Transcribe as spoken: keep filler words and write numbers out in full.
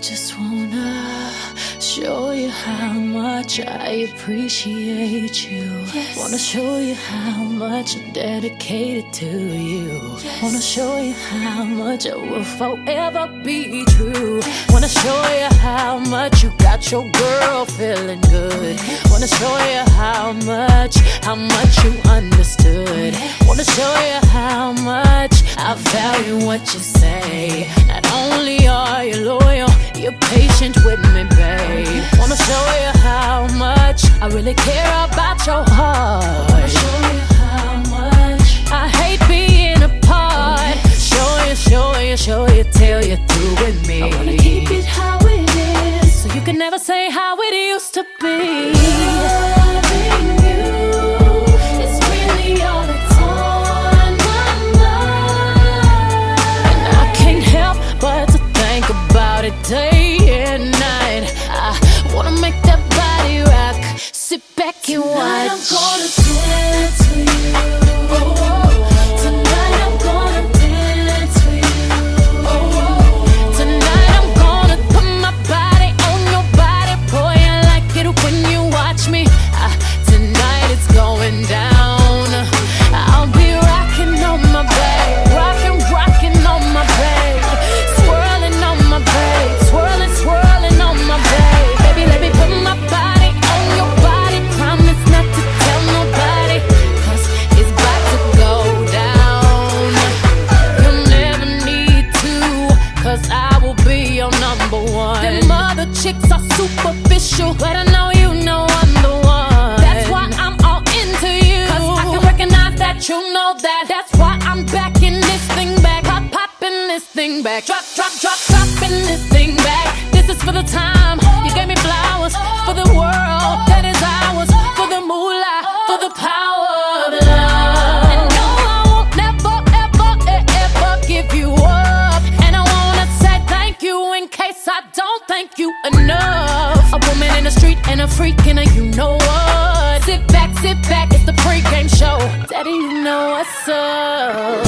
just wanna show you how much I appreciate you. Yes. Wanna show you how much I'm dedicated to you. Yes. Wanna show you how much I will forever be true. Wanna show you how much you got your girl feeling good. Wanna show you how much, how much you understood. Wanna show you how much I value what you say. Not only are you loyal, you're patient with me, babe. Wanna show you how much I really care about your heart. Wanna show you how much I hate being apart. Show you, show you, show you till you're through with me. I wanna keep it how it is, so you can never say how it used to be. Loving you is really all that's on my mind, and I can't help but to think about it day and night. I wanna make that body rock. Sit back and watch. Tonight I'm gonna dance for you. Oh, oh. Tonight I'm gonna dance for you. Oh, oh. Tonight I'm gonna put my body on your body. Boy, I like it when you watch me. Uh, tonight it's going down. I'll be rocking on my back, rocking, rocking on my back, swirling on my back, swirling, swirling on my back. Baby, let me put my body on your body. Promise not to tell nobody, 'cause it's about to go down. You'll never need to, 'cause I will be your number one. Them other chicks are superficial, but I know you know I'm the one. That's why I'm all into you, 'cause I can recognize that you know that. That's why I'm backing this thing back, pop, popping this thing back, drop, drop, drop, dropping this thing back. This is for the time you gave me flowers, for the world that is ours, for the moolah, for the power of love. And no, I won't never, ever, ever give you up. And I wanna say thank you in case I don't thank you enough. A woman in the street and a freak and a you know what. Sit back, sit back, it's the pregame show. Daddy, you know what's up.